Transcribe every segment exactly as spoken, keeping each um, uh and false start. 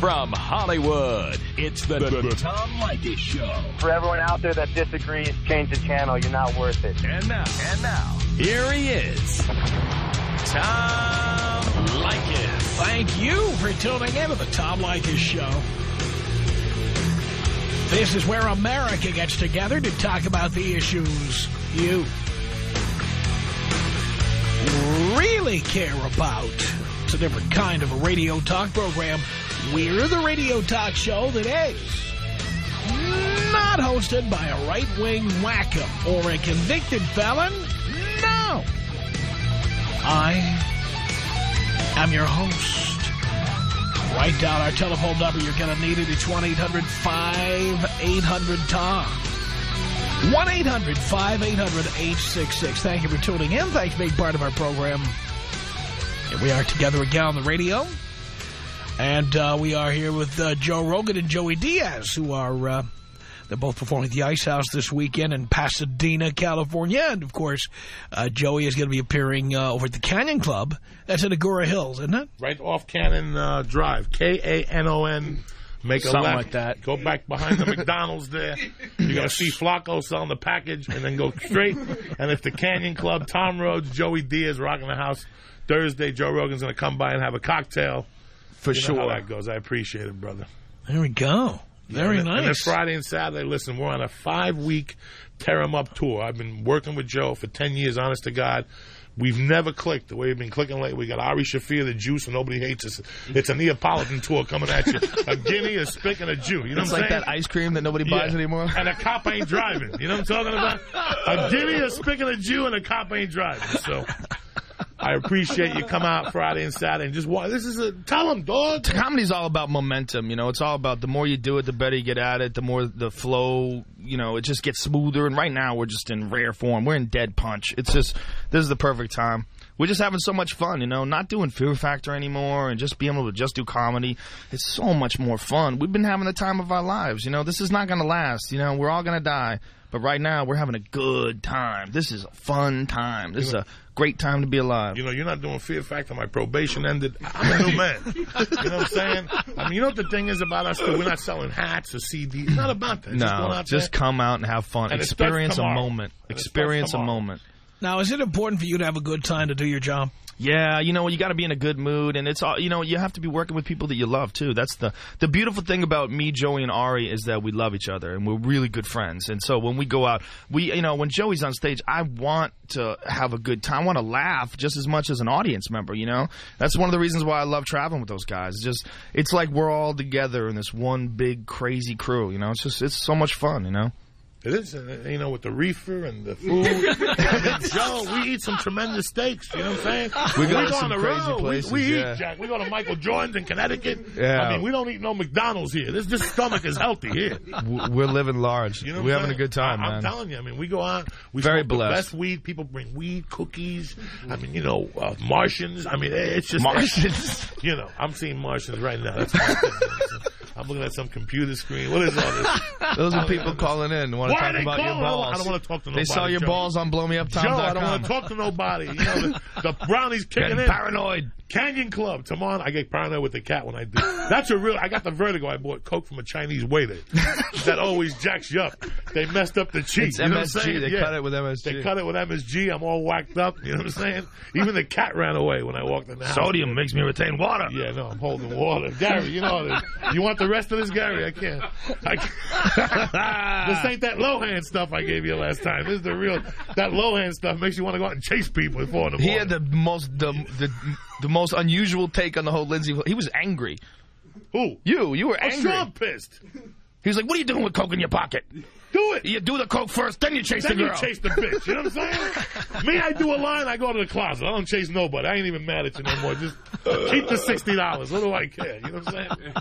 From Hollywood, it's the, the, the Tom Leykis Show. For everyone out there that disagrees, change the channel. You're not worth it. And now, and now, here he is, Tom Leykis. Thank you for tuning in to the Tom Leykis Show. This is where America gets together to talk about the issues you really care about. It's a different kind of a radio talk program. We're the radio talk show that is not hosted by a right-wing wacko or a convicted felon. No. I am your host. Write down our telephone number. You're going to need it. It's one eight hundred five eight hundred Tom. one eight hundred five eight hundred eight six six. Thank you for tuning in. Thanks for being part of our program. Here we are together again on the radio. And uh, we are here with uh, Joe Rogan and Joey Diaz, who are uh, they're both performing at the Ice House this weekend in Pasadena, California. And, of course, uh, Joey is going to be appearing uh, over at the Canyon Club. That's in Agoura Hills, isn't it? Right off Cannon uh, Drive. K A N O N. Make a Something left. like that. Go back behind the McDonald's there. You're going to see Flacco selling the package, and then go straight. And it's the Canyon Club. Tom Rhodes, Joey Diaz rocking the house. Thursday, Joe Rogan's going to come by and have a cocktail. For you know sure. how that goes. I appreciate it, brother. There we go. Very yeah, and nice. And then Friday and Saturday, listen, we're on a five-week tear 'em up tour. I've been working with Joe for ten years, honest to God. We've never clicked the way we've been clicking lately. We got Ari Shaffir, the Juice, and nobody hates us. It's a Neapolitan tour coming at you. A guinea, a spick, and a Jew. You know it's what I'm like saying? that ice cream that nobody buys yeah. anymore. And a cop ain't driving. You know what I'm talking about? A guinea, a spick, and a Jew, and a cop ain't driving. So I appreciate you come out Friday and Saturday and just watch. This is a tell them, dog. Comedy's all about momentum. You know, it's all about the more you do it, the better you get at it. The more the flow, you know, it just gets smoother. And right now, we're just in rare form. We're in dead punch. It's just this is the perfect time. We're just having so much fun, you know, not doing Fear Factor anymore and just being able to just do comedy. It's so much more fun. We've been having the time of our lives. You know, this is not going to last. You know, we're all going to die. But right now, we're having a good time. This is a fun time. This is a great time to be alive. You know, you're not doing Fear Factor. My probation ended. I'm a new man. You know what I'm saying? I mean, you know what the thing is about us? We're not selling hats or C Ds. It's not about that. No, just, going out just there. come out and have fun. And Experience a tomorrow. moment. And Experience a moment. Now, is it important for you to have a good time to do your job? Yeah, you know, you got to be in a good mood, and it's all, you know, you have to be working with people that you love too. That's the the beautiful thing about me, Joey, and Ari is that we love each other, and we're really good friends. And so when we go out, we, you know, when Joey's on stage, I want to have a good time. I want to laugh just as much as an audience member. You know, that's one of the reasons why I love traveling with those guys. It's just, it's like we're all together in this one big crazy crew. You know, it's just, it's so much fun. You know. It is, you know, with the reefer and the food. I mean, Joe, we eat some tremendous steaks. You know what I'm saying? We go we to go some on the crazy road. places. We, we yeah. eat, Jack. We go to Michael Jordan's in Connecticut. Yeah. I mean, we don't eat no McDonald's here. This this stomach is healthy here. We're living large. You know We're having saying? a good time, I, man. I'm telling you. I mean, we go out. We Very smoke the blessed. best weed. People bring weed, cookies. I mean, you know, uh, Martians. I mean, it's just Martians. You know, I'm seeing Martians right now. That's my thing. I'm looking at some computer screen. What is all this? Those are people calling in. Want to Why talk are they about your calling? balls. I don't want to talk to nobody. They saw your Joe. balls on blow me up tom Joe, dot com. I don't want to talk to nobody. You know, the, the brownies kicking Getting in. paranoid. Canyon Club. Tomorrow, I get paranoid with the cat when I do. That's a real. I got the vertigo. I bought Coke from a Chinese waiter. That always jacks you up. They messed up the cheek. It's you know M S G. what I'm saying? They yeah. cut it with M S G. They cut it with M S G. I'm all whacked up. You know what I'm saying? Even the cat ran away when I walked in the house. Sodium makes me retain water. Yeah, no, I'm holding water. Gary, you know this. You want the rest of this, Gary? I can't. I can't. This ain't that Lohan stuff I gave you last time. This is the real. That Lohan stuff makes you want to go out and chase people at four in the morning. He had the most the, the the most unusual take on the whole Lindsay. He was angry. Who? You. You were Oh, angry. sure, I'm pissed. He was like, "What are you doing with Coke in your pocket? Do it. You do the Coke first, then you chase Then the you girl." chase the bitch. You know what I'm saying? Me, I do a line, I go to the closet. I don't chase nobody. I ain't even mad at you no more. Just keep the sixty dollars. What do I care? You know what I'm saying?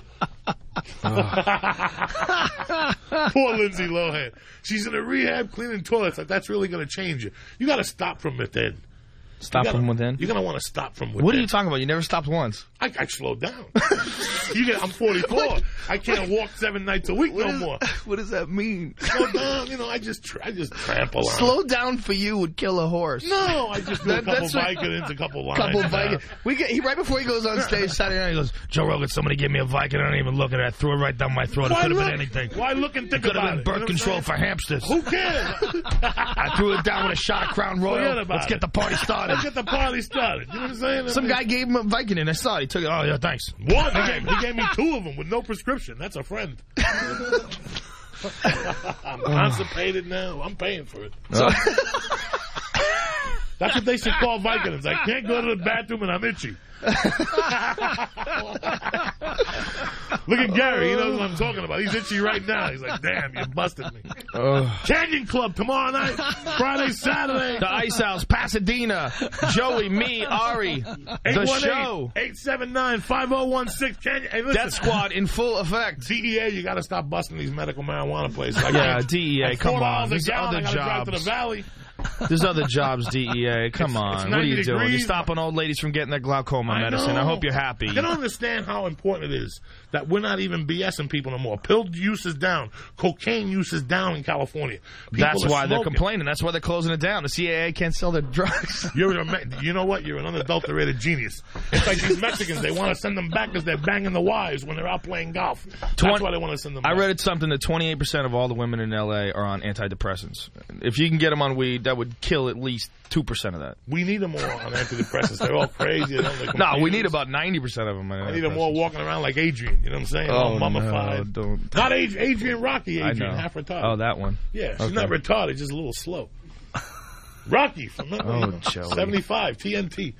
Poor Lindsay Lohan. She's in a rehab cleaning toilets. Like, that's really going to change you. You got to stop from it then. Stop gotta, from within? You're going to want to stop from within. What are you talking about? You never stopped once. I, I slowed down. you get, I'm forty-four. I can't walk seven nights a week What no is- more. What does that mean? Slow down. You know, I just tr- I just trample on. Slow down for you would kill a horse. No, I just do That- a couple that's what- Vicodins, a couple lines. Couple down. Viking. We get he right before he goes on stage Saturday night. He goes, Joe Rogan, somebody give me a Viking. I don't even look at it. I threw it right down my throat. It Why could have look? been anything. Why look and think Could have about been it? birth You know control what for I'm hamsters. saying? Who cares? I threw it down with a shot of Crown Forget Royal. about Let's it. get the party started. Let's get the party started. You know what I'm saying? Some guy gave him a Viking and I saw it. He took it. Oh, yeah, thanks. One. He gave, he gave me two of them with no prescription. That's a friend. I'm constipated now. I'm paying for it. That's what they should call Vicodins. I can't go to the bathroom and I'm itchy. Look at Gary. He knows what I'm talking about. He's itchy right now. He's like, damn, you busted me. Uh, Canyon Club tomorrow night, Friday, Saturday. the Ice House, Pasadena. Joey, me, Ari. The show. eight seven nine, five oh one six. Canyon. Hey, listen. Death Squad in full effect. D E A, you got to stop busting these medical marijuana places. I Yeah, can't- D E A, at come four on. dollars a There's gallon, other I gotta drive to the jobs. valley. There's other jobs, D E A. Come It's- on. it's What are you ninety doing? You're degrees. stopping old ladies from getting their glaucoma I medicine. know. I hope you're happy. I don't understand how important it is that we're not even BSing people no more. Pill use is down. Cocaine use is down in California. People That's are why they're smoking. complaining. That's why they're closing it down. The C A A can't sell their drugs. You're a, me- you know what? You're an unadulterated genius. It's like these Mexicans. They want to send them back because they're banging the wives when they're out playing golf. That's Twen- why they want to send them I back. read it something that twenty-eight percent of all the women in L A are on antidepressants. If you can get them on weed, that would kill at least two percent of that. We need them more on antidepressants. They're all crazy. They don't like No, we computers. need about ninety percent of them on I need them all antidepressants. walking around like Adrian. You know what I'm saying? all Oh, mummified. no, don't. Not Ad- Adrian Rocky, I Adrian, know. half retarded. Oh, that one. Yeah, she's Okay. not retarded, just a little slow. Rocky from Oh, you know, Joey. seventy-five, T N T.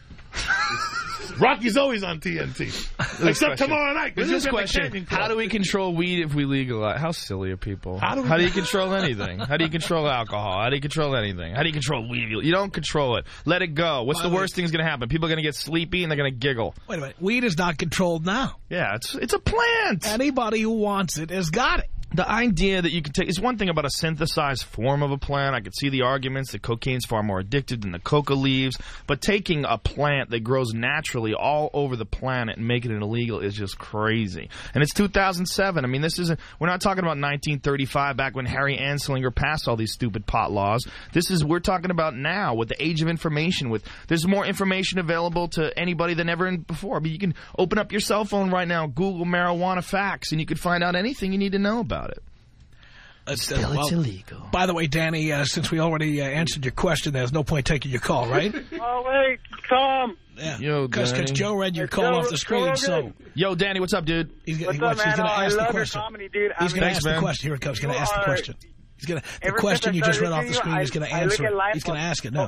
Rocky's always on T N T. Except question. tomorrow night. 'cause This you'll get the question: Canyon Club. how do we control weed if we legalize? How silly are people? How do we- you control anything? How do you control alcohol? How do you control anything? How do you control weed? You don't control it. Let it go. What's By the the way- worst thing that's going to happen? People are going to get sleepy and they're going to giggle. Wait a minute. Weed is not controlled now. Yeah, it's it's a plant. Anybody who wants it has got it. The idea that you can take is one thing about a synthesized form of a plant. I could see the arguments that cocaine's far more addictive than the coca leaves, but taking a plant that grows naturally all over the planet and making it illegal is just crazy. And it's two thousand seven. I mean, this isn't. We're not talking about nineteen thirty-five, back when Harry Anslinger passed all these stupid pot laws. This is we're talking about now, with the age of information. With there's more information available to anybody than ever before. I mean, you can open up your cell phone right now, Google marijuana facts, and you can find out anything you need to know about it. It's, Still, uh, well, it's illegal. By the way, Danny, uh, since we already uh, answered your question, there's no point taking your call, right? Oh, wait, Tom. Yeah. Yo, Because Danny. Joe read your Hey, call Joe- off the screen, Joe so Rogan. Yo, Danny, what's up, dude? he's, What's he wants, up, he's man? going to Oh, I ask the love your question. comedy, dude. I He's mean, going to Thanks, ask man. the question. Here it comes. He's going to You ask the are- question. He's going to the Ever question since you I just read started off the listening to screen. you, He's going to I- I look answer at it. life He's going to on- ask it. No.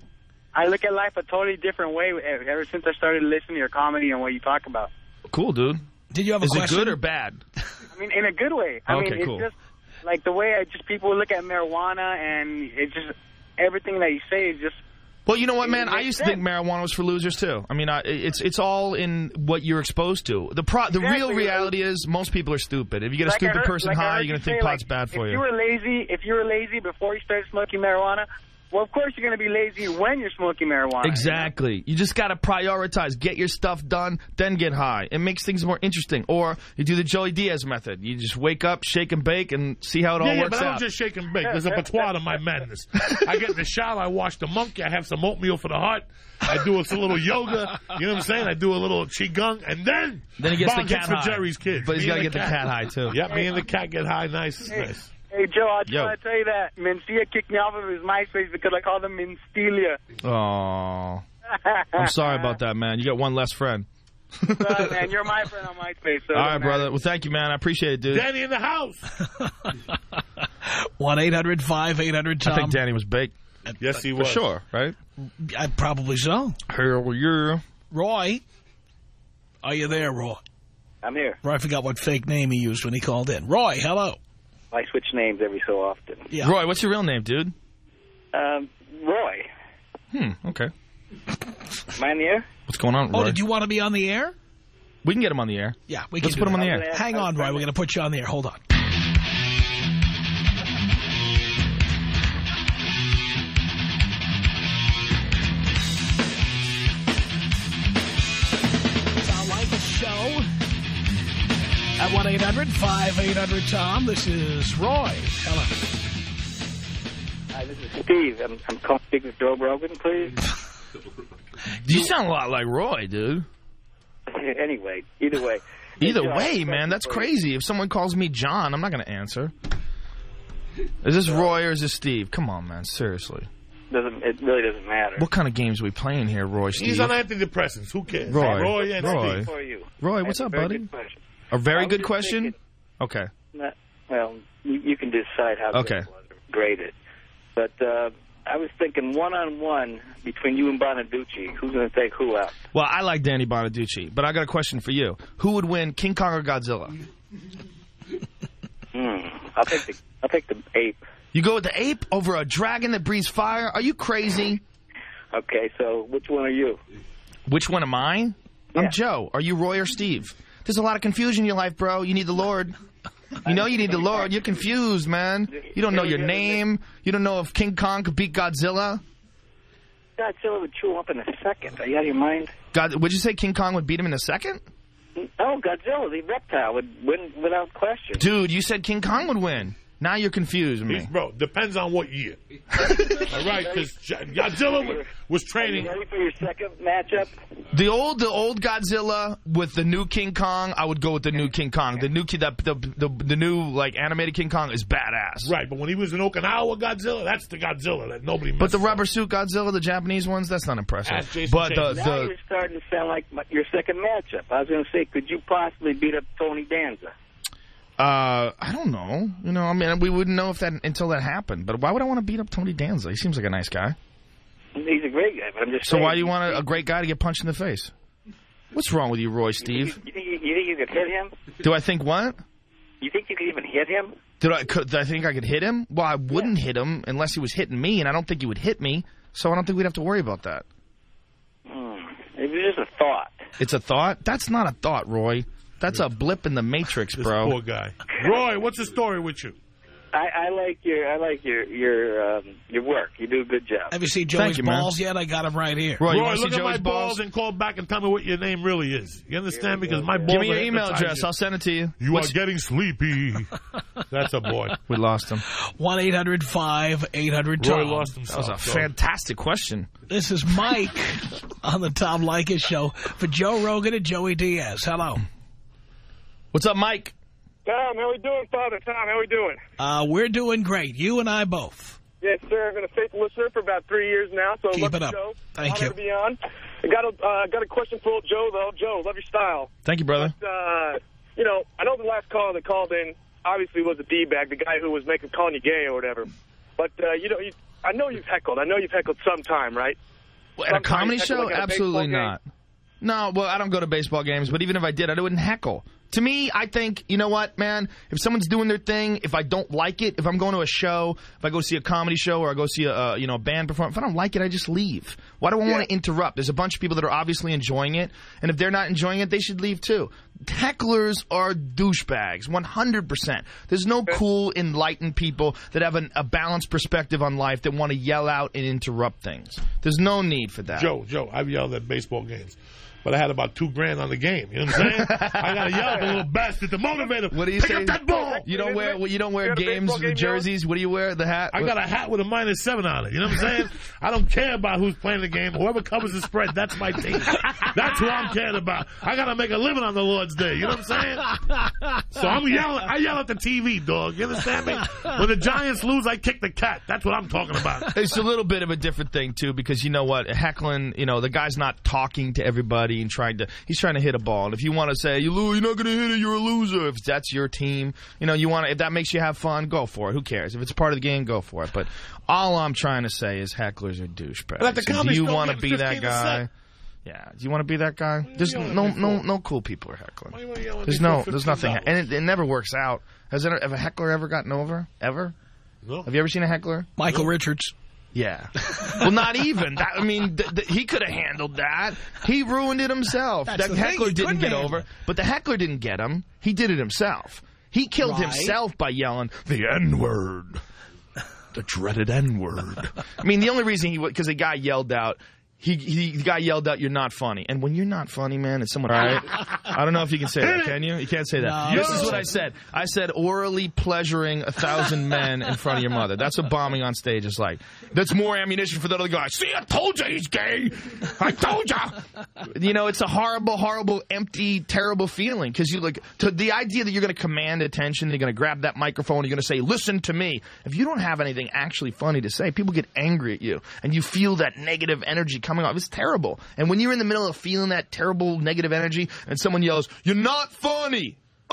I look at life a totally different way ever since I started listening to your comedy and what you talk about. Cool, dude. Did you have a Is it question? good or bad? I mean, in a good way. I Okay, mean, it's cool. just like the way I just people look at marijuana and it just everything that you say is just. Well, you know what, man? It I makes used to think sense. marijuana was for losers too. I mean, I, it's it's all in what you're exposed to. The pro, the Exactly. real reality is most people are stupid. If you get a Like I stupid heard- person like I high, heard you're gonna you think say, pot's like, bad for if you. you were lazy, if you were lazy before you started smoking marijuana, well, of course you're going to be lazy when you're smoking marijuana. Exactly. You just got to prioritize. Get your stuff done, then get high. It makes things more interesting. Or you do the Joey Diaz method. You just wake up, shake and bake, and see how it all Yeah, yeah, works but I out. don't just shake and bake. There's a patois to my madness. I get in the shower, I wash the monkey, I have some oatmeal for the heart, I do a little yoga, you know what I'm saying? I do a little qigong, and then, Then he gets Bob the cat for high. Jerry's kids. But he's Me got to and get the cat high, too. Yeah, me and the cat get high, nice, Hey. nice. Hey, Joe, I just Yo. want to tell you that Mencia kicked me off of his MySpace because I called him Menstelia. Oh, I'm sorry about that, man. You got one less friend. Sorry, man, you're my friend on MySpace. So All right, brother. Well, thank you, man. I appreciate it, dude. Danny in the house. one eight hundred five eight hundred I think Tom. Danny was baked. Yes, he For was. sure, right? I probably so. Hell yeah. Roy, are you there, Roy? I'm here. Roy, I forgot what fake name he used when he called in. Roy, hello. I switch names every so often. Yeah. Roy, what's your real name, dude? Um, Roy. Hmm, okay. Am I in the air? What's going on, Oh, Roy? did you want to be on the air? We can get him on the air. Yeah, we can Let's do put him that. on the air. Hang on, Roy. We're going to put you on the air. Hold on. At one eight hundred five eight hundred Tom, this is Roy. Hello. Hi, this is Steve. I'm, I'm calling to speak with Joe Rogan, please. You sound a lot like Roy, dude. Anyway, either way. Either Hey, Joe, way, man, that's crazy. If someone calls me John, I'm not going to answer. Is this Roy or is this Steve? Come on, man, seriously. Doesn't it really doesn't matter? What kind of games are we playing here, Roy, Steve? He's on antidepressants. Who cares? Roy. Roy and Roy. Steve. For you. Roy, what's That's up, a very buddy? good question. A very I was good just question? thinking- Okay. Not, well, you, you can decide how Okay. good it was or grade it. But uh, I was thinking one-on-one between you and Bonaducci. Who's going to take who out? Well, I like Danny Bonaducci, but I got a question for you. Who would win, King Kong or Godzilla? Hmm. I'll take the I'll take the ape. You go with the ape over a dragon that breathes fire? Are you crazy? Okay, so which one are you? Which one am I? I'm Yeah. Joe. Are you Roy or Steve? There's a lot of confusion in your life, bro. You need the Lord. You know you need the Lord. You're confused, man. You don't know your name. You don't know if King Kong could beat Godzilla. Godzilla would chew him up in a second. Are you out of your mind? God, would you say King Kong would beat him in a second? Oh, Godzilla, the reptile, would win without question. Dude, you said King Kong would win. Now you're confused with He's, me. bro, depends on what year. All right, because Godzilla was, was Are training. you ready for your second matchup? The old, the old Godzilla with the new King Kong, I would go with the new King Kong. The new, the the the, the new like animated King Kong is badass. Right, but when he was in Okinawa Godzilla, that's the Godzilla that nobody But the messes rubber with. suit Godzilla, the Japanese ones, that's not impressive. Ask Jason But the, James. Now the you're starting to sound like my, your second matchup. I was going to say, could you possibly beat up Tony Danza? uh, I don't know. You know, I mean, we wouldn't know if that until that happened. But why would I want to beat up Tony Danza? He seems like a nice guy. He's a great guy, but I'm just So saying. why do you want a, a great guy to get punched in the face? What's wrong with you, Roy, Steve? You think you, you think you could hit him? Do I think what? You think you could even hit him? Did I, could, did I think I could hit him? Well, I wouldn't hit him unless he was hitting me, and I don't think he would hit me, so I don't think we'd have to worry about that. Hmm. It was just a thought. It's a thought? That's not a thought, Roy. That's a blip in the matrix, This bro. poor guy. Roy, what's the story with you? I, I like your I like your your um, your work. You do a good job. Have you seen Thank Joey's you, man. balls yet? I got him right here. Roy, you Roy, want to look see at my Joey's balls balls? and call back and tell me what your name really is. You understand? Because my balls Give me your are email address. hypnotizing. I'll send it to you. You What's- are getting sleepy. That's a boy. We lost him. one eight hundred five eight hundred Roy Tom. lost That himself. was a so- fantastic question. This is Mike on the Tom Leykis Show for Joe Rogan and Joey Diaz. Hello. What's up, Mike? Tom, how we doing, Father Tom? How we doing? Uh, we're doing great. You and I both. Yes, sir. I've been a faithful listener for about three years now, so Keep love it the up. show. Thank Honor you. to be on. I got a uh, got a question for old Joe though. Joe, love your style. Thank you, brother. But, uh, you know, I know the last caller that called in obviously was a d-bag, the guy who was making calling you gay or whatever. But uh, you know, you, I know you've heckled. I know you've heckled sometime, right? At a Sometimes comedy heckle show? like at a Absolutely baseball not. No, well, I don't go to baseball games, but even if I did, I wouldn't heckle. To me, I think, you know what, man? If someone's doing their thing, if I don't like it, if I'm going to a show, if I go see a comedy show or I go see a, uh, you know, a band perform, if I don't like it, I just leave. Why do I Yeah. want to interrupt? There's a bunch of people that are obviously enjoying it, and if they're not enjoying it, they should leave too. Hecklers are douchebags, one hundred percent. There's no cool, enlightened people that have an, a balanced perspective on life that want to yell out and interrupt things. There's no need for that. Joe, Joe, I've yelled at baseball games. But I had about two grand on the game. You know what I'm saying? I got to yell at the little bastard to motivate him. What do you Pick say? up that ball! You don't wear you don't wear You had a games baseball game, jerseys. What do you wear? The hat. I got a hat with a minus seven on it. You know what I'm saying? I don't care about who's playing the game. Whoever covers the spread, that's my team. That's who I'm caring about. I got to make a living on the Lord's Day. You know what I'm saying? So I'm yelling. I yell at the T V, dog. You understand me? When the Giants lose, I kick the cat. That's what I'm talking about. It's a little bit of a different thing too, because you know what, heckling. You know, the guy's not talking to everybody and trying to. He's trying to hit a ball. And if you want to say you lose, you're not going to hit it. You're a loser. If that's your team, you know, you want to. If that makes you have fun, go for it. Who cares? If it's part of the game, go for it. But all I'm trying to say is hecklers are douchebags. But at the And comedy do you store, want to get be that fifteen guy? percent. Yeah. Do you want to be that guy? There's yelling no at me no for? no cool people are heckling. Why you wanna yell at There's me no for there's nothing, fifteen dollars? and it, it never works out. Has there, have a heckler ever gotten over? Ever? No. Have you ever seen a heckler? Michael Richards. Yeah. Well, not even. That, I mean, th- th- he could have handled that. He ruined it himself. That's That the thing, heckler he didn't couldn't get handle over. it. But the heckler didn't get him. He did it himself. He killed Right. himself by yelling, the N-word. The dreaded N-word. I mean, the only reason he... Because the guy yelled out, He, he got yelled out, "You're not funny." And when you're not funny, man, it's someone, right? I don't know if you can say that, can you? You can't say that. No. This is what I said. I said orally pleasuring a thousand men in front of your mother. That's what bombing on stage is like. That's more ammunition for the other guy. See, I told you he's gay. I told you. You know, it's a horrible, horrible, empty, terrible feeling. Because you like to the idea that you're going to command attention, you're going to grab that microphone, you're going to say, "Listen to me." If you don't have anything actually funny to say, people get angry at you, and you feel that negative energy coming off. It's terrible. And when you're in the middle of feeling that terrible negative energy and someone yells, "You're not funny,"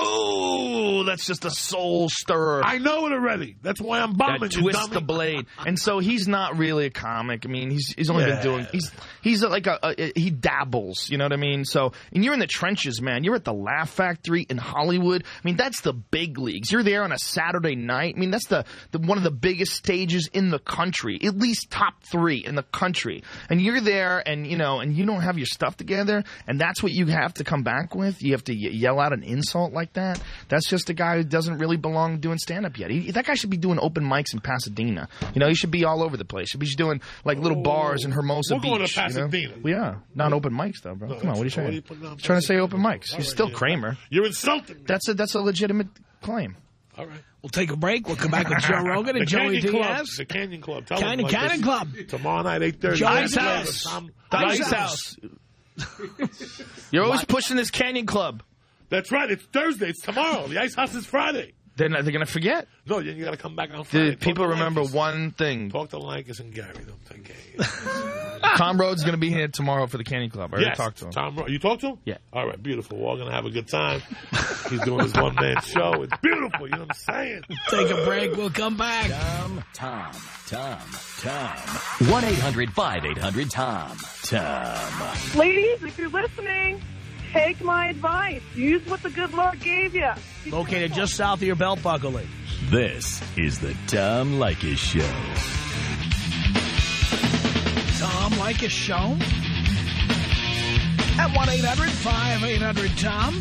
oh, that's just a soul stirrer. I know it already. That's why I'm bombing. That you twist dummy. the blade. And so he's not really a comic. I mean, he's he's only Yeah. been doing he's he's like a, a he dabbles. You know what I mean? So and you're in the trenches, man. You're at the Laugh Factory in Hollywood. I mean, that's the big leagues. You're there on a Saturday night. I mean, that's the, the one of the biggest stages in the country, at least top three in the country. And you're there, and you know, and you don't have your stuff together, and that's what you have to come back with. You have to y- yell out an insult like that. That's just a guy who doesn't really belong doing stand-up yet. He, that guy should be doing open mics in Pasadena. You know, he should be all over the place. He should be doing like little bars in Hermosa We're Beach. going to Pasadena. You know? Well, yeah, not open mics though, bro. No, Come on, what are you what are saying? you putting on He's trying to say Pasadena? open mics. All He's right, still yeah. Kramer. You're insulting me. That's a that's a legitimate claim. All right. We'll take a break. We'll come back with Joe Rogan The and Joey Canyon Club. Diaz. The Canyon Club. Tell Canyon, them like Canyon this. Club. Tomorrow night, eight thirty. Johnny's Canyon Club. house. Tom- The Ice Ice House. House. You're always pushing this Canyon Club. That's right. It's Thursday. It's tomorrow. The Ice House is Friday. They're not, they're gonna forget. No, you, you got to come back on Friday. The Talk people to remember Lankus. one thing. Talk to Lankus and Gary. Don't take it. Tom Rhodes is going to be here tomorrow for the Canyon Club. I already Yes, talked to him. Tom. Ro- You talked to him? Yeah. All right, beautiful. We're all gonna have a good time. He's doing his one man show. It's beautiful. You know what I'm saying? Take a break. We'll come back. Tom, Tom, Tom, Tom. one eight hundred five eight hundred Tom. Tom. Ladies, if you're listening, take my advice. Use what the good Lord gave you. Located just south of your belt buckle, ladies. This is the Tom Leykis Show. Tom Leykis Show at one eight hundred five eight hundred Tom.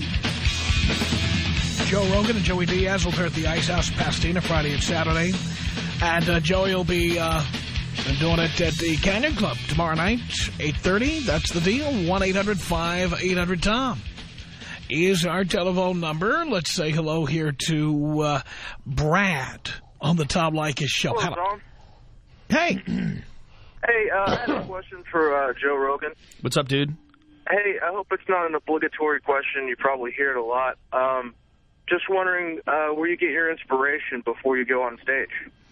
Joe Rogan and Joey Diaz will be at the Ice House Pasadena Friday and Saturday. And uh, Joey will be uh, doing it at the Canyon Club tomorrow night, eight thirty. That's the deal. one eight hundred five eight hundred Tom is our telephone number. Let's say hello here to uh, Brad on the Tom Leykis Show. Hello, Hello. Tom. Hey. Hey, uh, I had a question for uh, Joe Rogan. What's up, dude? Hey, I hope it's not an obligatory question. You probably hear it a lot. Um, just wondering uh, where you get your inspiration before you go on stage.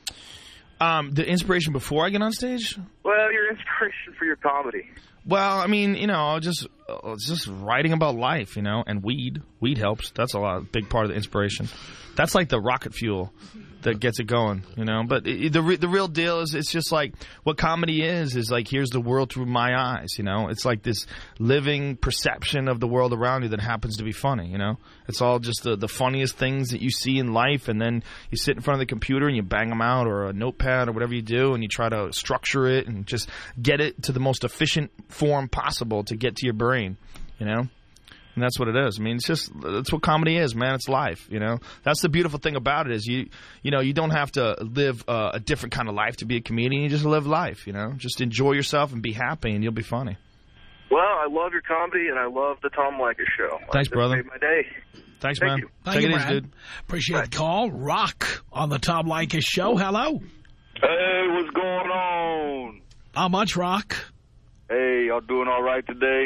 Um, the inspiration before I get on stage? Well, your inspiration for your comedy. Well, I mean, you know, just uh, just writing about life, you know, and weed. Weed helps. That's a lot, big part of the inspiration. That's like the rocket fuel that gets it going, you know. But it, the re the real deal is, it's just like what comedy is. Is like, here's the world through my eyes, you know. It's like this living perception of the world around you that happens to be funny, you know. It's all just the the funniest things that you see in life, and then you sit in front of the computer and you bang them out, or a notepad, or whatever you do, and you try to structure it and just get it to the most efficient form possible to get to your brain, you know. And that's what it is. I mean, it's just, that's what comedy is, man. It's life, you know. That's the beautiful thing about it is you, you know, you don't have to live uh, a different kind of life to be a comedian. You just live life, you know. Just enjoy yourself and be happy, and you'll be funny. Well, I love your comedy, and I love the Tom Leykis Show. Thanks, This brother. made my day. Thanks, Thank man. you. Thank Take you, it easy, Brad. dude. Appreciate the call. Rock on the Tom Leykis Show. Hello. Hey, what's going on? How much, Rock? Hey, y'all doing all right today?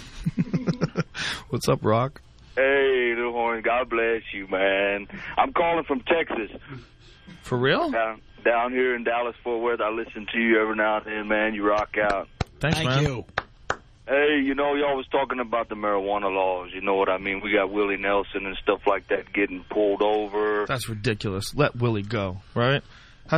What's up, Rock? Hey, little horn, God bless you, man. I'm calling from Texas. For real? Down, down here in Dallas-Fort Worth, I listen to you every now and then, man. You rock out. Thanks, Thank man. you. Hey, you know, y'all was talking about the marijuana laws. You know what I mean? We got Willie Nelson and stuff like that getting pulled over. That's ridiculous. Let Willie go, right? On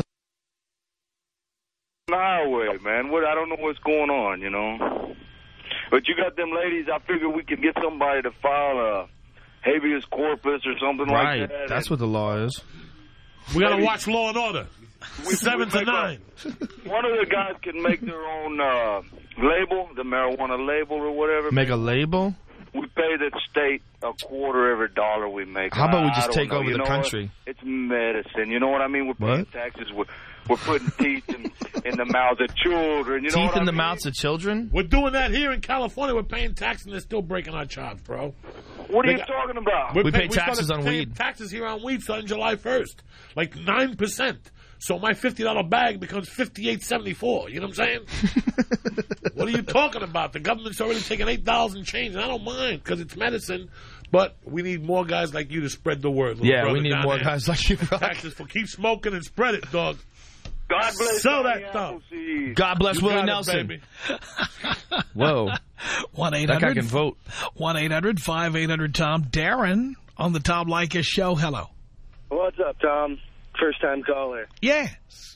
the highway, man. What, I don't know what's going on, you know. But you got them ladies, I figure we could get somebody to file a habeas corpus or something Right. like that. That's what the law is. We got to Maybe- watch Law and Order. We- Seven we to make a- nine. One of the guys can make their own uh, label, the marijuana label or whatever. Make a label? we pay the state a quarter every dollar we make. How about we I- just I don't take know. over You the know country? what? It's medicine. You know what I mean? We're paying What? taxes. We're, we're putting teeth in, in the mouths of children. You know Teeth what in I the mean? mouths of children? We're doing that here in California. We're paying tax and they're still breaking our jobs, bro. What are They you got- talking about? We're We pay- pay taxes started on paying weed. Taxes here on weed starting July first, like nine percent. So my fifty dollar bag becomes fifty eight seventy four. You know what I'm saying? What are you talking about? The government's already taking eight dollars and change, and I don't mind because it's medicine. But we need more guys like you to spread the word. little Yeah, brother, we need down more there. guys like you, bro. Taxes for keep smoking and spread it, dog. God bless Sell Johnny that stuff. Appleseed. God bless You Willie got it, Nelson. baby. Whoa. one eight That guy hundred can vote. one eight hundred five eight hundred Tom. Darren on the Tom Leykis show. Hello. What's up, Tom? First-time caller. Yes.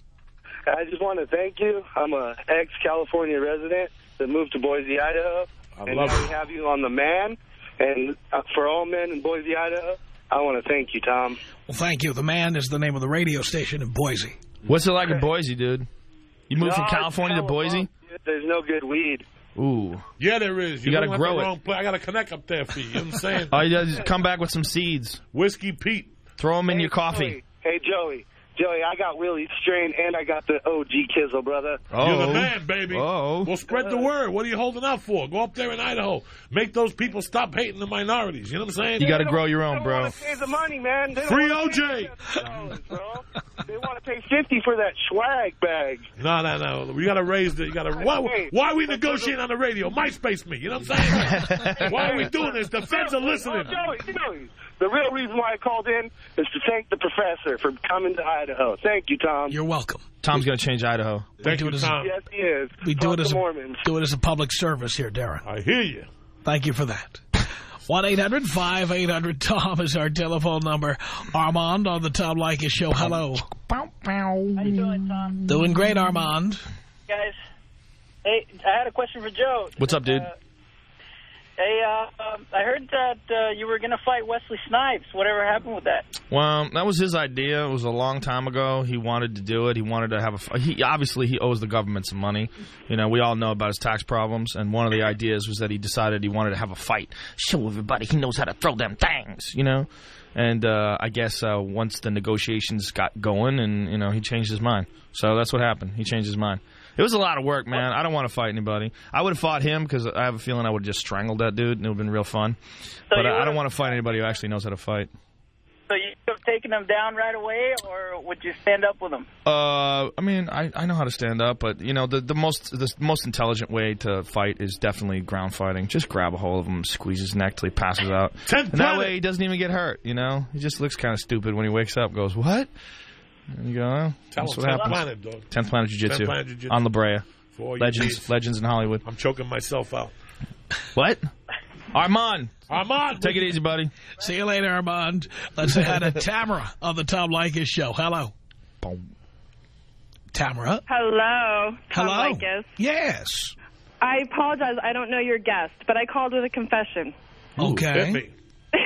I just want to thank you. I'm a ex-California resident that moved to Boise, Idaho. I and love now it. we have you on The Man. And uh, for all men in Boise, Idaho, I want to thank you, Tom. Well, thank you. The Man is the name of the radio station in Boise. What's it like in Boise, dude? You moved from No, California to Boise? There's no good weed. Ooh. Yeah, there is. You gotta don't have grow the it. wrong pla- I got to connect up there for you. You know what I'm saying? All you do is come back with some seeds. Whiskey Pete. Throw them in Hey, your coffee. Joey. Hey, Joey. Joey, I got Willie's strain and I got the O G Kizzle, brother. Oh. You're the man, baby. Oh. Well, spread the word. What are you holding out for? Go up there in Idaho. Make those people stop hating the minorities. You know what I'm saying? You got to They grow don't- your they own, don't bro. wanna pay the money, man. They don't Free wanna O pay J. the dollars, bro. They want to pay fifty for that swag bag. No, no, no. We got to raise the. You got to. Why, why are we negotiating on the radio? MySpace me. You know what I'm saying? Why are we doing this? The feds are listening. Oh, Joey, Joey, the real reason why I called in is to thank the professor for coming to Idaho. Thank you, Tom. You're welcome. Tom's going to change Idaho. Thank do you, it as a- Tom. Yes, he is. We do Fuck it as the a, Mormons. do it as a public service here, Darren. I hear you. Thank you for that. one eight hundred five eight hundred Tom is our telephone number. Armand on the Tom Leykis show. Hello. How you doing, Tom? Doing great, Armand. Guys, hey, I had a question for Joe. What's up, dude? Uh, hey, uh, um, I heard that uh, you were going to fight Wesley Snipes. Whatever happened with that? Well, that was his idea. It was a long time ago. He wanted to do it. He wanted to have a. f- He obviously he owes the government some money. You know, we all know about his tax problems. And one of the ideas was that he decided he wanted to have a fight, show everybody he knows how to throw them things. You know, and uh, I guess uh, once the negotiations got going, and you know, he changed his mind. So that's what happened. He changed his mind. It was a lot of work, man. I don't want to fight anybody. I would have fought him because I have a feeling I would have just strangled that dude, and it would have been real fun. So But you I, I don't would've- want to fight anybody who actually knows how to fight. So you could have taken him down right away, or would you stand up with him? Uh, I mean, I, I know how to stand up, but you know, the the most the most intelligent way to fight is definitely ground fighting. Just grab a hold of him, squeeze his neck till he passes out, Tenth and that planet. way he doesn't even get hurt. You know, he just looks kind of stupid when he wakes up. Goes what? And you go, oh, Tell that's him, what tenth happens. planet, dog. Tenth Planet Jiu-Jitsu Tenth Planet Jiu-Jitsu. on La Brea. For all you Legends, needs. legends in Hollywood. I'm choking myself out. What? Armand, Armand, take it easy, buddy. See you later, Armand. Let's say hi to Tamara on the Tom Leykis show. Hello. Boom. Tamara. Hello, Tom Hello. Leykis. Yes. I apologize. I don't know your guest, but I called with a confession. Okay. Hit me.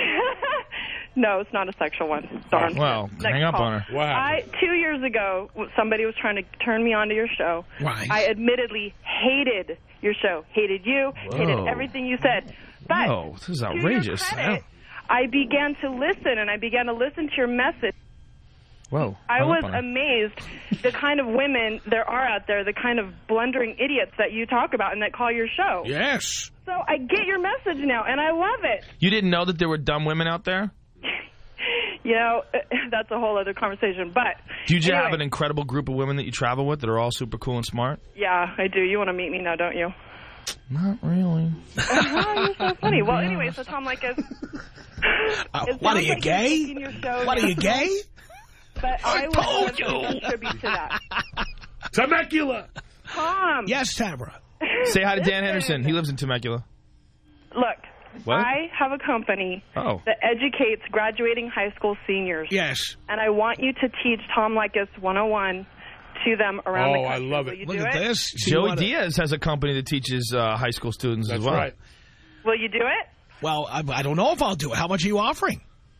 No, it's not a sexual one. Darn. Well, Next hang up call. on her. What I happened? two years ago, somebody was trying to turn me onto your show. Right. I admittedly hated your show, hated you, hated Whoa. everything you said. But Whoa, this is to your outrageous. credit, I began to listen, and I began to listen to your message. Whoa. I hung up was on her. amazed the kind of women there are out there, the kind of blundering idiots that you talk about and that call your show. Yes. So I get your message now, and I love it. You didn't know that there were dumb women out there? You know, that's a whole other conversation. But Do you just anyway, have an incredible group of women that you travel with that are all super cool and smart? Yeah, I do. You want to meet me now, don't you? Not really. Oh, you're so funny. Well, anyway, so Tom Leykis. Uh, it what are sounds you, like you're gay? taking your show What are now. you, gay? But I, would told love to you. contribute to that. Temecula. Tom. Yes, Tamara. Say hi to Dan Listen. Henderson. He lives in Temecula. Look, What? I have a company Oh. that educates graduating high school seniors. Yes. And I want you to teach Tom Leykis one oh one to them around the Oh, I country. love Will it. you Look do at it? this. See Joey what- Diaz has a company that teaches uh, high school students That's as well. right. Will you do it? Well, I, I don't know if I'll do it. How much are you offering?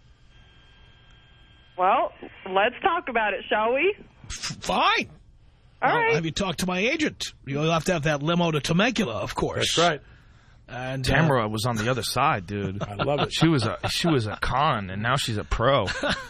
Well, let's talk about it, shall we? F- fine. All Well, right. have you talked to my agent? You'll have to have that limo to Temecula, of course. That's right. And Tamara uh, was on the other side, dude. I love it. She was a she was a con, and now she's a pro.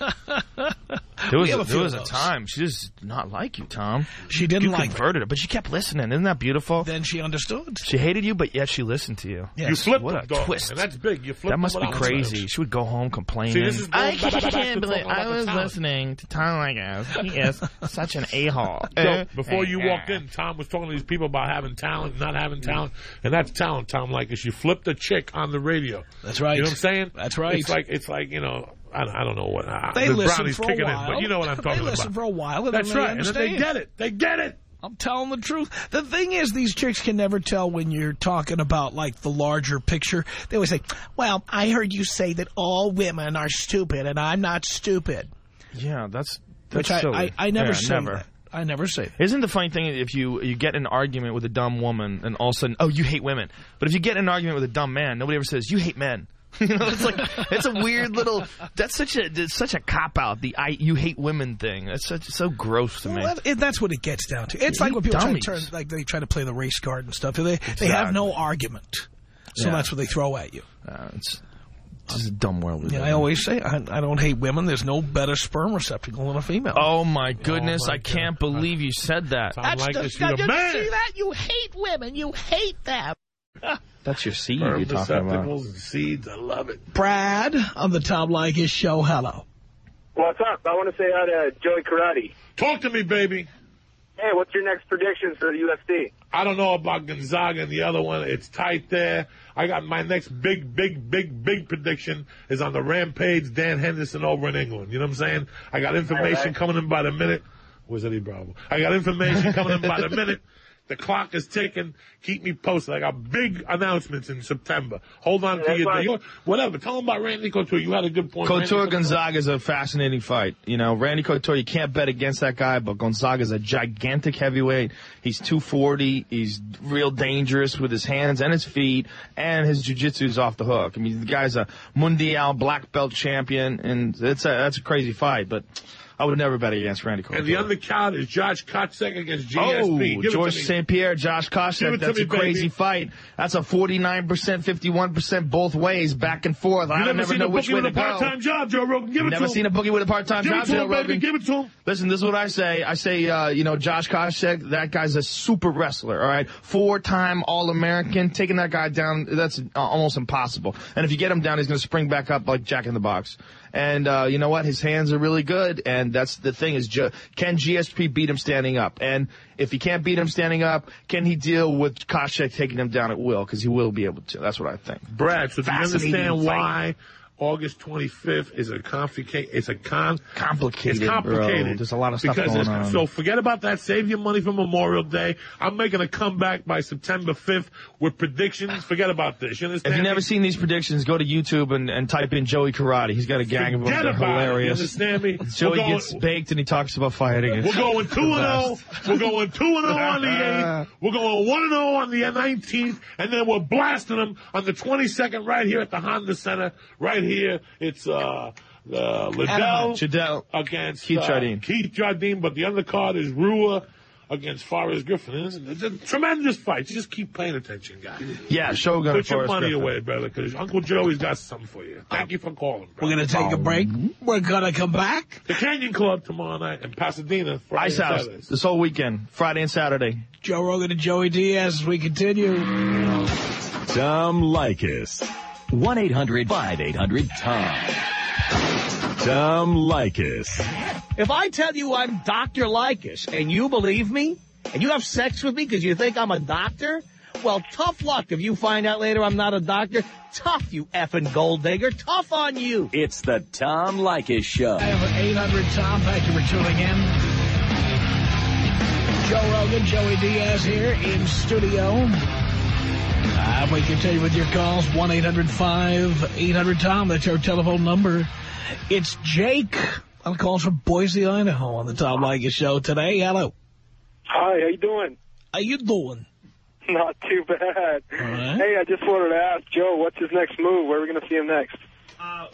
There was have a, a few there was of a those. time she just did not like you, Tom. she didn't You like me. converted her, but she kept listening. Isn't that beautiful? Then she understood. She hated you, but yet she listened to you. Yes. You flipped What them, a dog. twist. And that's big. You flipped That must them be without crazy. much. She would go home complaining. See, this is going I back- back- back to can't believe talking about I the was talent. listening to Tom Leykis. He is such an a-hole. So, before you walked in, Tom was talking to these people about having talent, not having talent, and that's talent, Tom. Like, is you flipped a chick on the radio. That's right. You know what I'm saying? That's right. It's like, it's like you know, I, I don't know what. Uh, They the listen brownie's for a kicking while. in, but you know what I'm talking They listen about. for a while, and That's then they right. And then understand. they get it. They get it. I'm telling the truth. The thing is, these chicks can never tell when you're talking about, like, the larger picture. They always say, well, I heard you say that all women are stupid, and I'm not stupid. Yeah, that's that's Which I, silly. I, I never Yeah, say never. that. I never say that. Isn't the funny thing if you you get in an argument with a dumb woman and all of a sudden, oh, you hate women. But if you get in an argument with a dumb man, nobody ever says, you hate men. You know, it's like, it's a weird little, that's such a, it's such a cop-out, the I, you hate women thing. That's such, so gross to me. Well, that, it, that's what it gets down to. It's You like when people try to dummies. turn, like they try to play the race card and stuff. They they have no argument, so Yeah. that's what they throw at you. Uh, it's, it's just a dumb world. we Yeah, live I in. always say I, I don't hate women. There's no better sperm receptacle than a female. Oh my goodness, my I can't believe you said that. Tom Leykis, you're the man. that? You hate women. You hate them. That's your seed Sperm you're talking about. receptacles and seeds. I love it. Brad on the Tom Leykis show. Hello. What's up? I want to say hi to Joey Karate. Talk to me, baby. Hey, what's your next predictions for the U F C? I don't know about Gonzaga and the other one. It's tight there. I got my next big, big, big, big prediction is on the Rampage, Dan Henderson over in England. You know what I'm saying? I got information All right. coming in by the minute. Where's Eddie Bravo? I got information coming in by the minute. The clock is ticking. Keep me posted. I got big announcements in September. Hold on Yeah, to your that's thing. Whatever. Tell them about Randy Couture. You had a good point. Couture Randy Gonzaga is a fascinating fight. You know, Randy Couture, you can't bet against that guy, but Gonzaga is a gigantic heavyweight. He's two forty. He's real dangerous with his hands and his feet, and his jiu-jitsu is off the hook. I mean, the guy's a Mundial black belt champion, and it's a, that's a crazy fight, but I would never bet against Randy Couture. And the undercard is Josh Kotsek against G S P. Oh, Give it to George me. Saint Pierre, Josh Give Koscheck. it to That's me, a crazy baby. fight. That's a forty-nine percent, fifty-one percent both ways, back and forth. You I never never seen know a which bookie way with to a go. part-time job, Joe Rogan. Give it Never to seen him. a bookie with a part-time Give job, it to Joe him, baby. Rogan. Give it to him. Listen, this is what I say. I say, uh, you know, Josh Koscheck, that guy's a super wrestler, all right? Four-time All-American. Taking that guy down, that's uh, almost impossible. And if you get him down, he's going to spring back up like Jack in the Box. And, uh, you know what? His hands are really good. And that's the thing is, ju- can G S P beat him standing up? And if he can't beat him standing up, can he deal with Koscheck taking him down at will? Because he will be able to. That's what I think. Brad, so do you Fascinating understand fight. why August twenty-fifth is a complicated, it's a con, Complicated, it's complicated. bro. There's a lot of stuff because going it's- on. So forget about that. Save your money for Memorial Day. I'm making a comeback by September fifth with predictions. Forget about this. You understand? If you've me? never seen these predictions, go to YouTube and, and type in Joey Karate. He's got a gang of them. Forget They're about it. You hilarious. understand me? Joey We're going- gets baked and he talks about fighting. We're going two and zero. We're going two and zero on the eighth. We're going one and zero on the nineteenth, and then we're blasting them on the twenty-second right here at the Honda Center. Right here, it's uh, uh Liddell Chadell against Keith uh, Jardine. Keith Jardine, but the undercard is Rua against Forrest Griffin. It's, it's a tremendous fight. You just keep paying attention, guys. Yeah, Shogun. Put your Forrest money Griffin. away, brother, because Uncle Joey's got something for you. Thank you for calling, brother. We're going to take a break. We're going to come back. The Canyon Club tomorrow night in Pasadena. Friday Ice and House Saturdays. this whole weekend, Friday and Saturday. Joe Rogan and Joey Diaz as we continue. Tom Leykis. one eight hundred five eight hundred Tom. Tom Leykis. If I tell you I'm Doctor Leykis and you believe me, and you have sex with me because you think I'm a doctor, well, tough luck if you find out later I'm not a doctor. Tough, you effing gold digger. Tough on you. It's the Tom Leykis Show. I have eight hundred Tom. Thank you for tuning in. Joe Rogan, Joey Diaz here in studio. Uh, we continue with your calls. one eight hundred five eight hundred Tom. That's our telephone number. It's Jake on calls from Boise, Idaho on the Tom Leykis Show today. Hello. Hi, how you doing? How you doing? Not too bad. All right. Hey, I just wanted to ask Joe, what's his next move? Where are we going to see him next? Uh,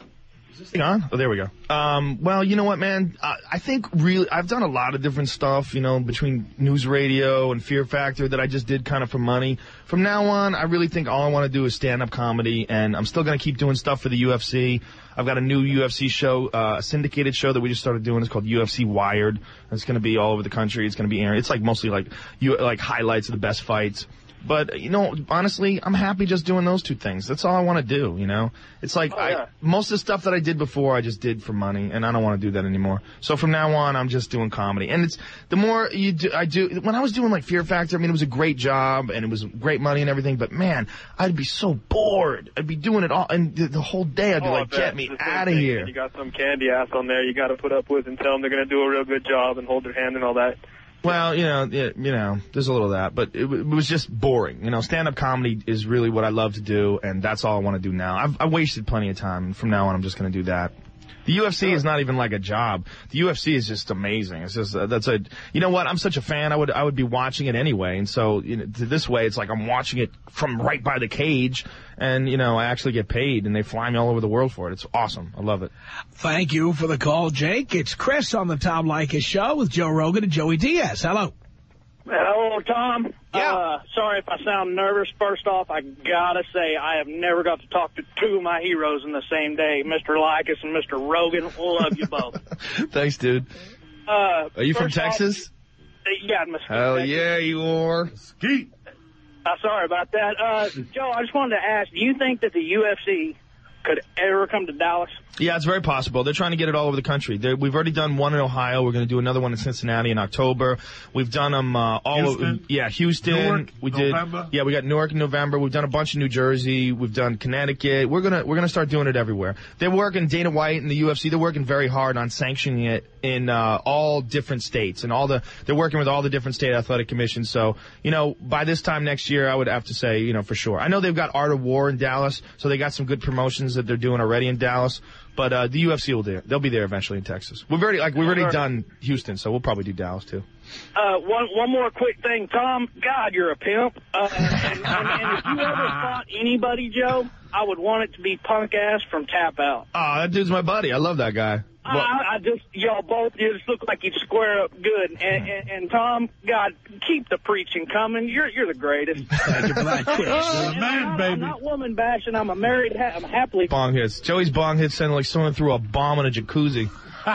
Hang on. Oh, there we go. Um, well, you know what, man? I, I think really, I've done a lot of different stuff, you know, between News Radio and Fear Factor that I just did kind of for money. From now on, I really think all I want to do is stand-up comedy, and I'm still going to keep doing stuff for the U F C. I've got a new U F C show, uh, a syndicated show that we just started doing. It's called U F C Wired. It's going to be all over the country. It's going to be airing. It's like mostly like, you, like highlights of the best fights. But, you know, honestly, I'm happy just doing those two things. That's all I want to do, you know? It's like, Oh, yeah. I, most of the stuff that I did before, I just did for money, and I don't want to do that anymore. So from now on, I'm just doing comedy. And it's, the more you do, I do, when I was doing like Fear Factor, I mean, it was a great job, and it was great money and everything, but man, I'd be so bored. I'd be doing it all, and the, the whole day I'd be Oh, I like, bet. get me It's the same out of thing. here. You got some candy ass on there you got to put up with and tell them they're going to do a real good job and hold their hand and all that. Well, you know, yeah, you know, there's a little of that, but it, it was just boring. You know, stand-up comedy is really what I love to do, and that's all I want to do now. I've, I've wasted plenty of time, and from now on, I'm just going to do that. The U F C is not even like a job. The U F C is just amazing. It's just uh, that's a you know what? I'm such a fan. I would I would be watching it anyway, and so you know, this way, it's like I'm watching it from right by the cage, and you know, I actually get paid, and they fly me all over the world for it. It's awesome. I love it. Thank you for the call, Jake. It's Chris on the Tom Leykis Show with Joe Rogan and Joey Diaz. Hello. Hello, Tom. Yeah. Uh, sorry if I sound nervous. First off, I gotta say I have never got to talk to two of my heroes in the same day, Mister Leykis and Mister Rogan. Love you both. Thanks, dude. Uh, Are you from first off- Texas? Uh, yeah, Mister Hell Texas. yeah, you are. Skeet. Uh, sorry about that. Uh, Joe, I just wanted to ask, do you think that the U F C could ever come to Dallas? Yeah, it's very possible. They're trying to get it all over the country. They're, we've already done one in Ohio. We're going to do another one in Cincinnati in October. We've done them uh, all Houston? over. Yeah, Houston. Newark, we did. November? Yeah, we got Newark in November. We've done a bunch in New Jersey. We've done Connecticut. We're gonna we're gonna start doing it everywhere. They're working. Dana White and the U F C. They're working very hard on sanctioning it in uh, all different states and all the. They're working with all the different state athletic commissions. So you know, by this time next year, I would have to say, you know, for sure. I know they've got Art of War in Dallas, so they got some good promotions that they're doing already in Dallas. But uh, the U F C will do. They'll be there eventually in Texas. We've already like we've already done Houston, so we'll probably do Dallas too. Uh, one one more quick thing, Tom. God, you're a pimp. Uh, and, and, and if you ever fought anybody, Joe, I would want it to be punk ass from Tap Out. Oh, that dude's my buddy. I love that guy. Well, I, I just, y'all both, you just look like you'd square up good. And, and, and Tom, God, keep the preaching coming. You're you're the greatest. Thank you for that, Chris. And man, I'm not, baby. I'm not woman bashing. I'm a married, ha- I'm happily. bong hits. Joey's bong hits sounded like someone threw a bomb in a jacuzzi.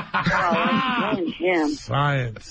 Oh, him. Science.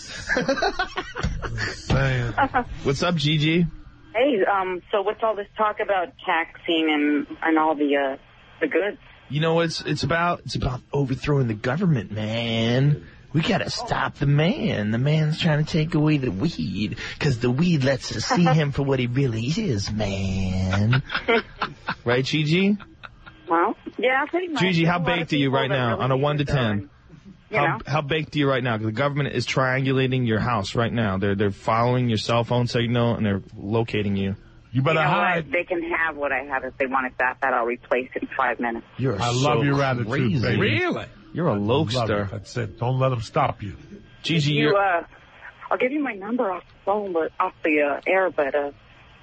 Science. What's up, Gigi? Hey, um, so what's all this talk about taxing and and all the uh, the goods? You know, it's it's about it's about overthrowing the government, man. We gotta stop the man. The man's trying to take away the weed, because the weed lets us see him for what he really is, man. Right, Gigi? Well, yeah, pretty much. Gigi, how There's a lot of baked are you people right that now really on a need one to it, though, ten? and, You How, know, how baked are you right now? Because the government is triangulating your house right now. They're they're following your cell phone signal and they're locating you. You better you know hide. what? They can have what I have if they want it that bad. I'll replace it in five minutes. You're I so love your attitude, crazy. baby. Really? You're a Love it. lokester. That's it. Don't let them stop you. Gigi, You, you're... uh, I'll give you my number off the phone, but off the uh, air, but uh,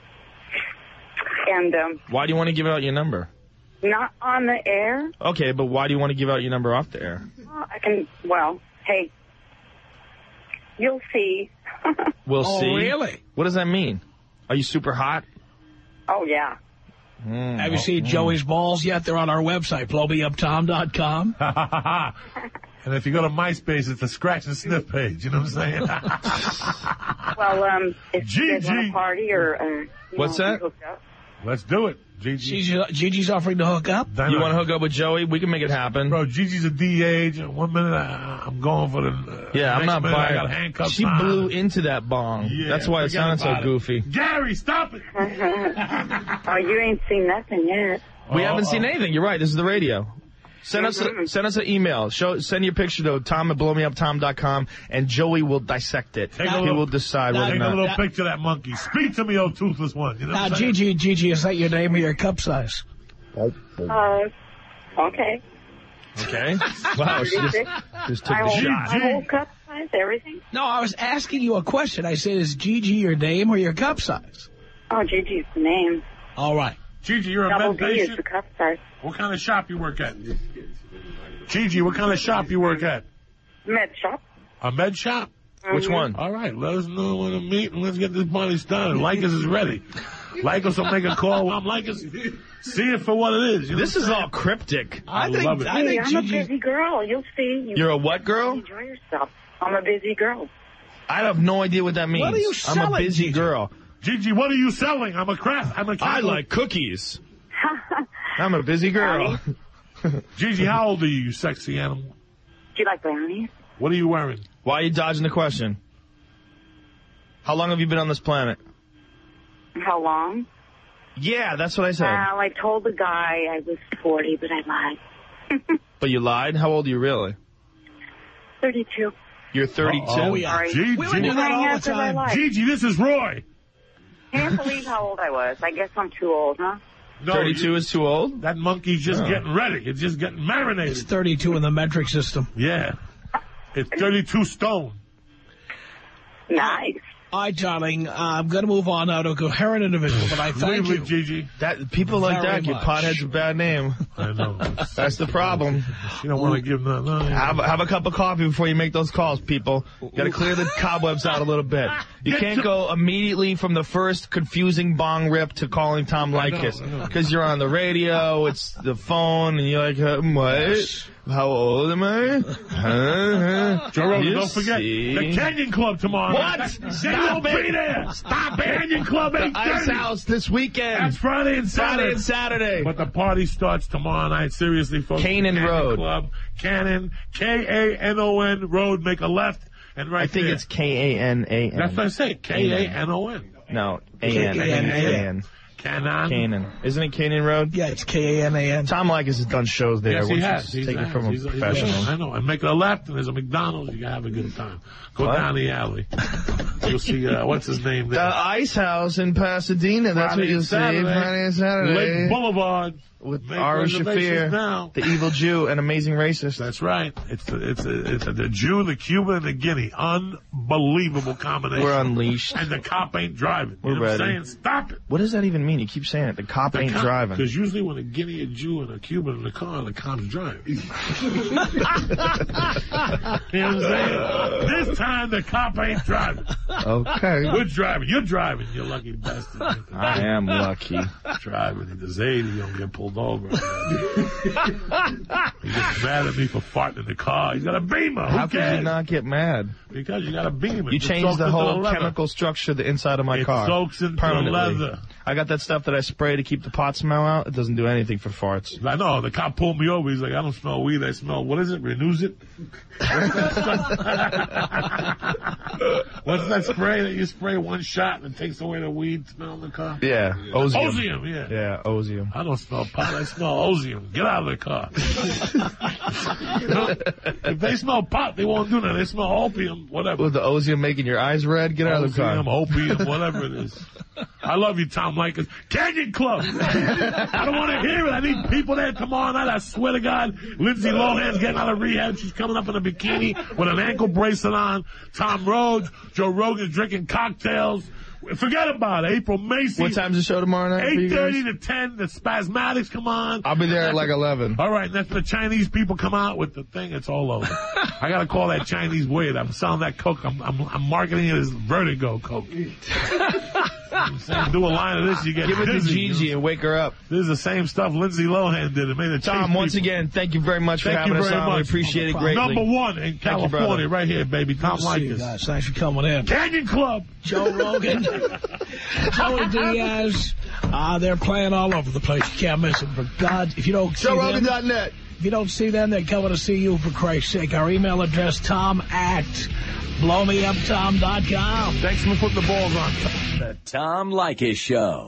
and um, Why do you want to give out your number? not on the air. Okay, but why do you want to give out your number off the air? Well, I can. Well, hey, you'll see. We'll Oh, see. really? What does that mean? Are you super hot? Oh yeah. Mm. Have you seen Joey's balls yet? They're on our website, blow me up tom dot com. And if you go to MySpace, it's a scratch and sniff page. You know what I'm saying? Well, um, if you guys want Gigi. to party or uh, you What's know, that? hook up. Let's do it, Gigi. Gigi, Gigi's offering to hook up. Then You I- want to hook up with Joey? We can make it happen. Bro, Gigi's a D agent. One minute uh, I'm going for the. Uh, Yeah, I'm next not minute I got buying. handcuffs She on. blew into that bong. Yeah, That's why it forget sounded so about it. goofy. Gary, stop it. Oh, you ain't seen nothing yet. We Oh, haven't seen oh. anything. You're right. This is the radio. Send us a, send us an email. Show send your picture to Tom at blow me up tom dot com, and Joey will dissect it. Take a he little- will decide now- whether or Take a not. little picture of that monkey. Speak to me, oh toothless one. You know Now, what I'm saying? Gigi, Gigi, is that your name or your cup size? Uh, okay. Okay. Wow. She just, just took I the hold, shot. I hold cup size, everything. No, I was asking you a question. I said, is Gigi your name or your cup size? Oh, Gigi's the name. All right. Gigi, you're a Double med D is patient. the cup size. What kind of shop you work at? Gigi, what kind of shop you work at? Med shop. A med shop? Which one? All right, let us know when to meet and let's get this party started. Lycus is ready. Lycus will make a call. I'm Lycus. See it for what it is. You know this what is all cryptic. I, I think, love it. I think Hey, I'm Gigi, a busy girl. You'll see. You You're a what girl? Enjoy yourself. I'm a busy girl. I have no idea what that means. What are you I'm a selling, busy Gigi? girl. Gigi, what are you selling? I'm a craft. I'm a I Catholic. like cookies. I'm a busy girl. Gigi, how old are you, you sexy animal? Do you like brownies? What are you wearing? Why are you dodging the question? How long have you been on this planet? How long? Yeah, that's what I said. Well, I told the guy I was forty, but I lied. But you lied? How old are you really? thirty-two. You're thirty-two? Oh, yeah. Sorry. Gigi, We would do that all the time. Gigi, this is Roy. Can't believe how old I was. I guess I'm too old, huh? No, thirty-two is too old? that monkey's just Oh. getting ready. It's just getting marinated. it's thirty-two in the metric system. Yeah. It's thirty-two stone. Nice. All right, darling, uh, I'm going to move on now to a coherent individual, but I thank Leave you. it, Gigi. That people like Very that give much. potheads a bad name. I know. That's the problem. You don't want to give them no, no, Have, have a cup of coffee before you make those calls, people. Got to clear the cobwebs out a little bit. You can't go immediately from the first confusing bong rip to calling Tom Leykis. I know. Because you're on the radio, it's the phone, and you're like, uh, what? How old am I? Huh? Joe Rogan, You don't forget see? the Canyon Club tomorrow. What? night. They Stop will it. be there. Stop it. Canyon Club The eight Ice thirty. House this weekend. That's Friday and Saturday. Friday and Saturday. But the party starts tomorrow night. Seriously, folks. Canyon Canyon Road. Club. Cannon. K A N O N Road. Make a left. And right I think there. it's K A N A N. That's what I say. K A N O N. No, A N. K A N A N. Cannon. Canaan. Isn't it Canaan Road? Yeah, it's K A N A N. Tom Leykis has done shows there. Yes, Why he don't you has. just He's take has. it from a He's- he's- professional. I know. And make a left, and there's a McDonald's. You can have a good time. Go What? down the alley. You'll see, uh, what's his name The there? Ice House in Pasadena. That's Friday what you'll and see. Saturday. Friday and Saturday. Lake Boulevard. With Make Ari reservations Shafir, now. the evil Jew, an amazing racist. That's right. It's the, it's a, it's a, the Jew, the Cuban, and the Guinea. Unbelievable combination. We're unleashed. And the cop ain't driving. We're you know what ready. I'm saying? Stop it. What does that even mean? You keep saying it. The cop ain't driving. Because usually when a Guinea, a Jew, and a Cuban in the car, the cop's driving. You know what I'm saying? This time the cop ain't driving. Okay. We're driving. You're driving, you lucky bastard. I am lucky. Driving. He does eighty, you don't get pulled over. He gets mad at me for farting in the car. He's got a Beamer. Who How could cares? you not get mad? Because you got a Beamer. You It changed soaks the into whole leather. chemical structure of the inside of my It car. soaks into the permanently. leather. I got that stuff that I spray to keep the pot smell out. It doesn't do anything for farts. I know. The cop pulled me over. He's like, I don't smell weed. I smell, what is it? Renews it? What's that spray that you spray one shot and it takes away the weed smell in the car? Yeah. Ozium. Ozium, yeah. Yeah, Ozium. I don't smell pot. I smell Ozium. Get out of the car. You know, if they smell pot, they won't do that. They smell opium, whatever. With the Ozium making your eyes red, get out of the car. Ozium, opium, whatever it is. I love you, Tom Leykis. Canyon Club. I don't want to hear it. I need people there tomorrow night. I swear to God, Lindsay Lohan's getting out of rehab. She's coming up in a bikini with an ankle bracelet on. Tom Rhodes, Joe Rogan's drinking cocktails. Forget about it. April Macy. What time's the show tomorrow night? for you eight thirty guys? to ten. The Spasmatics come on. I'll be there at like eleven. All right, that's the Chinese people come out with the thing. It's all over. I got to call that Chinese weird. I'm selling that Coke. I'm, I'm, I'm marketing it as Vertigo Coke. I'm saying, do a line of this, you get Give it to dizzy, Gigi you know? and wake her up. This is the same stuff Lindsay Lohan did. It made it Tom, once again, thank you very much for Thank having you us very on. We much. appreciate it No greatly. Number one in you, California, brother. right here, baby. Tom See you Leykis. guys. Thanks for coming in. Canyon Club. Joe Rogan, Joey Diaz. Uh, they're playing all over the place. You can't miss them. For God, if you don't see Joe them, Rogan dot net. if you don't see them, they're coming to see you, for Christ's sake. Our email address, tom at blow me up tom dot com. Thanks for putting the balls on. The Tom Leykis Show.